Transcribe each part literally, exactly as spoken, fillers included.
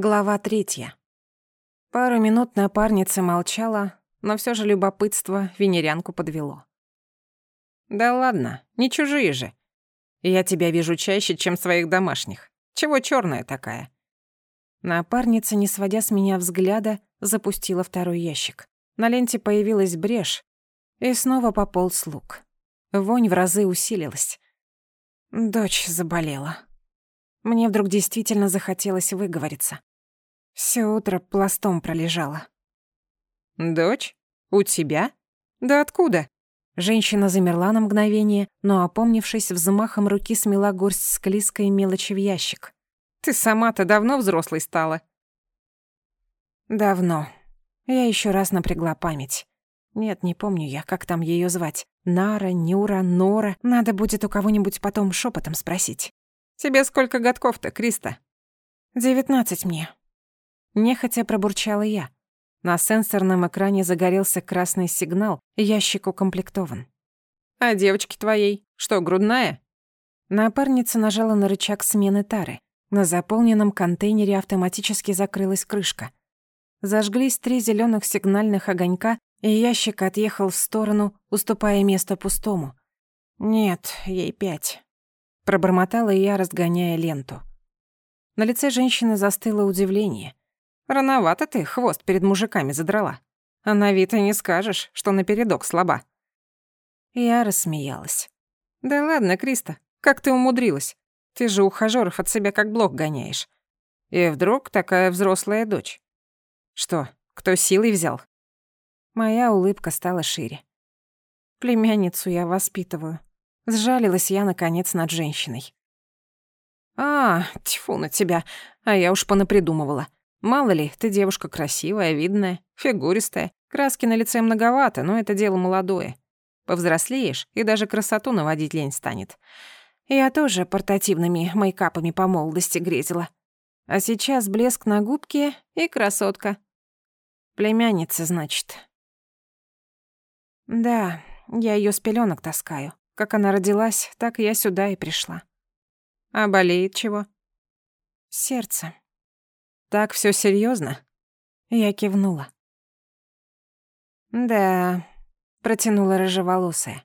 Глава третья. Пару минут напарница молчала, но всё же любопытство венерянку подвело. «Да ладно, не чужие же. Я тебя вижу чаще, чем своих домашних. Чего чёрная такая?» Напарница, не сводя с меня взгляда, запустила второй ящик. На ленте появилась брешь, и снова пополз лук. Вонь в разы усилилась. Дочь заболела. Мне вдруг действительно захотелось выговориться. Всё утро пластом пролежала. «Дочь? У тебя? Да откуда?» Женщина замерла на мгновение, но, опомнившись, взмахом руки смела горсть склизкой мелочи в ящик. «Ты сама-то давно взрослой стала?» «Давно». Я ещё раз напрягла память. Нет, не помню я, как там её звать. Нара, Нюра, Нора. Надо будет у кого-нибудь потом шёпотом спросить. «Тебе сколько годков-то, Криста?» «Девятнадцать мне». Нехотя пробурчала я. На сенсорном экране загорелся красный сигнал, ящик укомплектован. «А девочки твоей? Что, грудная?» Напарница нажала на рычаг смены тары. На заполненном контейнере автоматически закрылась крышка. Зажглись три зелёных сигнальных огонька, и ящик отъехал в сторону, уступая место пустому. «Нет, ей пять», — пробормотала я, разгоняя ленту. На лице женщины застыло удивление. «Рановато ты хвост перед мужиками задрала. А на вид и не скажешь, что напередок слаба». Я рассмеялась. «Да ладно, Криста, как ты умудрилась? Ты же ухажёров от себя как блох гоняешь. И вдруг такая взрослая дочь. Что, кто силой взял?» Моя улыбка стала шире. Племянницу я воспитываю. Сжалилась я, наконец, над женщиной. «А, тьфу на тебя, а я уж понапридумывала. Мало ли, ты девушка красивая, видная, фигуристая. Краски на лице многовато, но это дело молодое. Повзрослеешь, и даже красоту наводить лень станет. Я тоже портативными мейкапами по молодости грезила. А сейчас блеск на губке и красотка. Племянница, значит». «Да, я её с пелёнок таскаю. Как она родилась, так я сюда и пришла». «А болеет чего?» «Сердце». «Так всё серьёзно?» Я кивнула. «Да», — протянула рыжеволосая.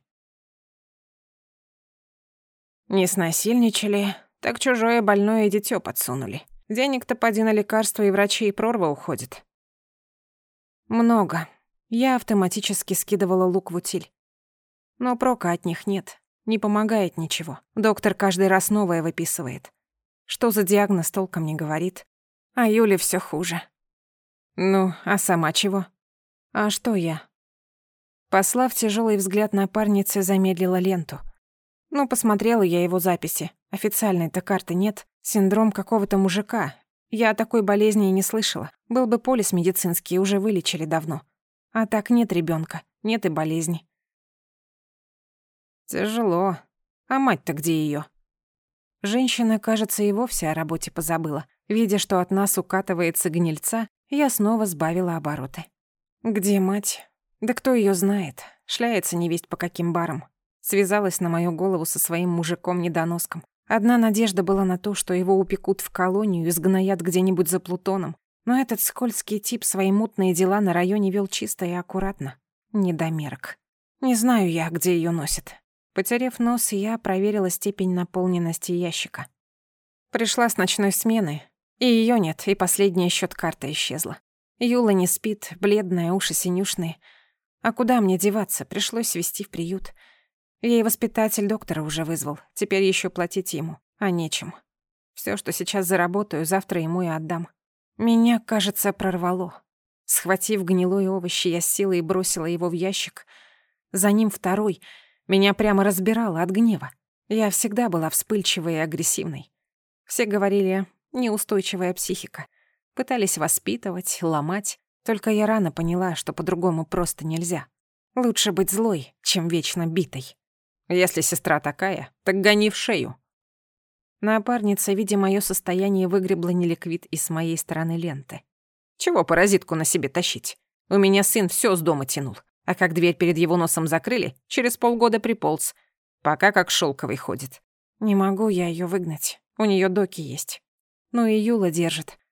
«Не снасильничали, так чужое больное дитё подсунули. Денег-то поди на лекарства и врачей прорва уходит». «Много». Я автоматически скидывала лук в утиль. Но прока от них нет, не помогает ничего. Доктор каждый раз новое выписывает. Что за диагноз, толком не говорит. А Юле всё хуже. Ну, а сама чего? А что я? Послав тяжёлый взгляд напарнице, замедлила ленту. Ну, посмотрела я его записи. Официальной-то карты нет. Синдром какого-то мужика. Я о такой болезни и не слышала. Был бы полис медицинский, уже вылечили давно. А так нет ребёнка, нет и болезни. Тяжело. А мать-то где её? Женщина, кажется, и вовсе о работе позабыла. Видя, что от нас укатывается гнильца, я снова сбавила обороты. Где мать? Да кто её знает? Шляется невесть по каким барам. Связалась на мою голову со своим мужиком-недоноском. Одна надежда была на то, что его упекут в колонию и сгноят где-нибудь за Плутоном. Но этот скользкий тип свои мутные дела на районе вел чисто и аккуратно. Недомерок. Не знаю я, где ее носит. Потерев нос, я проверила степень наполненности ящика. Пришла с ночной смены, и ее нет, и последняя счёт-карта исчезла. Юла не спит, бледная, уши синюшные. А куда мне деваться? Пришлось везти в приют. Ей воспитатель доктора уже вызвал. Теперь еще платить ему, а нечем. Все, что сейчас заработаю, завтра ему и отдам. Меня, кажется, прорвало. Схватив гнилой овощ, я с силой бросила его в ящик. За ним второй. Меня прямо разбирало от гнева. Я всегда была вспыльчивой и агрессивной. Все говорили, неустойчивая психика. Пытались воспитывать, ломать. Только я рано поняла, что по-другому просто нельзя. Лучше быть злой, чем вечно битой. Если сестра такая, так гони в шею. Напарница, видя моё состояние, выгребла неликвид из моей стороны ленты. Чего паразитку на себе тащить? У меня сын всё с дома тянул. А как дверь перед его носом закрыли, через полгода приполз. Пока как шёлковый ходит. Не могу я её выгнать. У неё доки есть. Ну и Юла держит.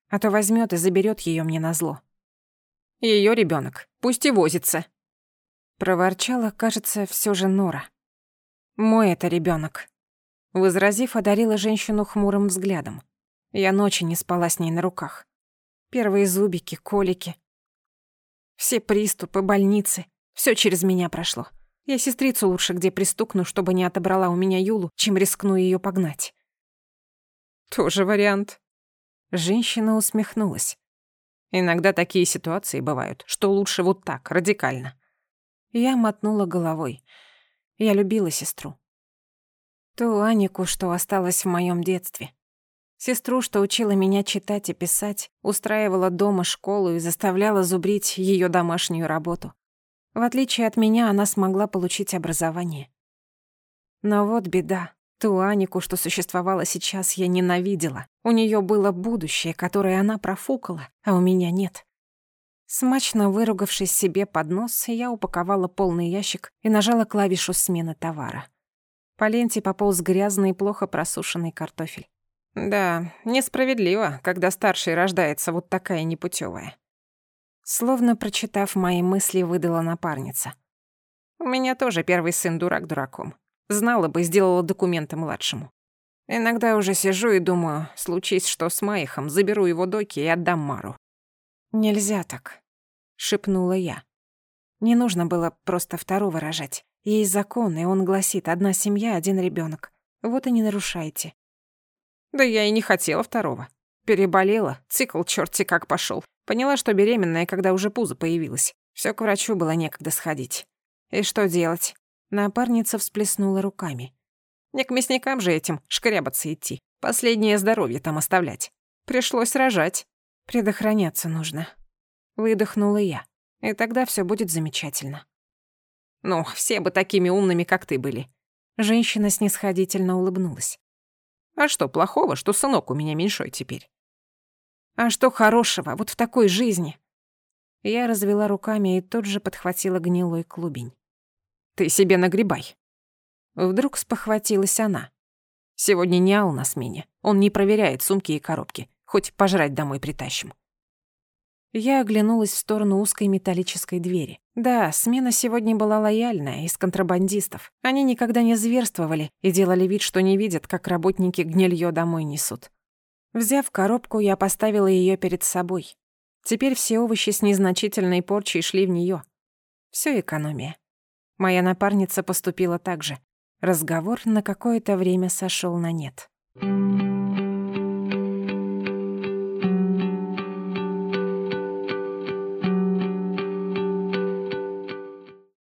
а то возьмет и заберет ее мне назло. Ее ребенок, пусть и возится. Проворчала, кажется, все же Нора. Мой это ребенок. Возразив, одарила женщину хмурым взглядом. Я ночи не спала с ней на руках. Первые зубики, колики. Все приступы, больницы. Все через меня прошло. Я сестрицу лучше где пристукну, чтобы не отобрала у меня Юлу, чем рискну ее погнать. Тоже вариант. Женщина усмехнулась. Иногда такие ситуации бывают, что лучше вот так, радикально. Я мотнула головой. Я любила сестру. Ту Анику, что осталась в моем детстве. Сестру, что учила меня читать и писать, устраивала дома школу и заставляла зубрить ее домашнюю работу. В отличие от меня, она смогла получить образование. Но вот беда. Ту Анику, что существовала сейчас, я ненавидела. У нее было будущее, которое она профукала, а у меня нет. Смачно выругавшись себе под нос, я упаковала полный ящик и нажала клавишу смены товара. По ленте пополз грязный и плохо просушенный картофель. Да, несправедливо, когда старший рождается вот такая непутевая. Словно прочитав мои мысли, выдала напарница. У меня тоже первый сын дурак дураком. Знала бы, сделала документы младшему. Иногда уже сижу и думаю, случись что с Майхом, заберу его доки и отдам Мару. «Нельзя так», — шепнула я. Не нужно было просто второго рожать. Есть закон, и он гласит: одна семья, один ребенок. Вот и не нарушайте. Да я и не хотела второго. Переболела, цикл чёрти как пошёл. Поняла, что беременная, когда уже пузо появилось. Всё к врачу было некогда сходить. И что делать? Напарница всплеснула руками. Не к мясникам же этим шкрябаться идти. Последнее здоровье там оставлять. Пришлось рожать. Предохраняться нужно. Выдохнула я. И тогда всё будет замечательно. Ну, все бы такими умными, как ты были. Женщина снисходительно улыбнулась. А что плохого, что сынок у меня меньшой теперь? А что хорошего вот в такой жизни? Я развела руками и тут же подхватила гнилой клубень. Ты себе нагребай. Вдруг спохватилась она. Сегодня не Ал на смене. Он не проверяет сумки и коробки. Хоть пожрать домой притащим. Я оглянулась в сторону узкой металлической двери. Да, смена сегодня была лояльная, из контрабандистов. Они никогда не зверствовали и делали вид, что не видят, как работники гнильё домой несут. Взяв коробку, я поставила её перед собой. Теперь все овощи с незначительной порчей шли в неё. Всё экономия. Моя напарница поступила так же. Разговор на какое-то время сошёл на нет.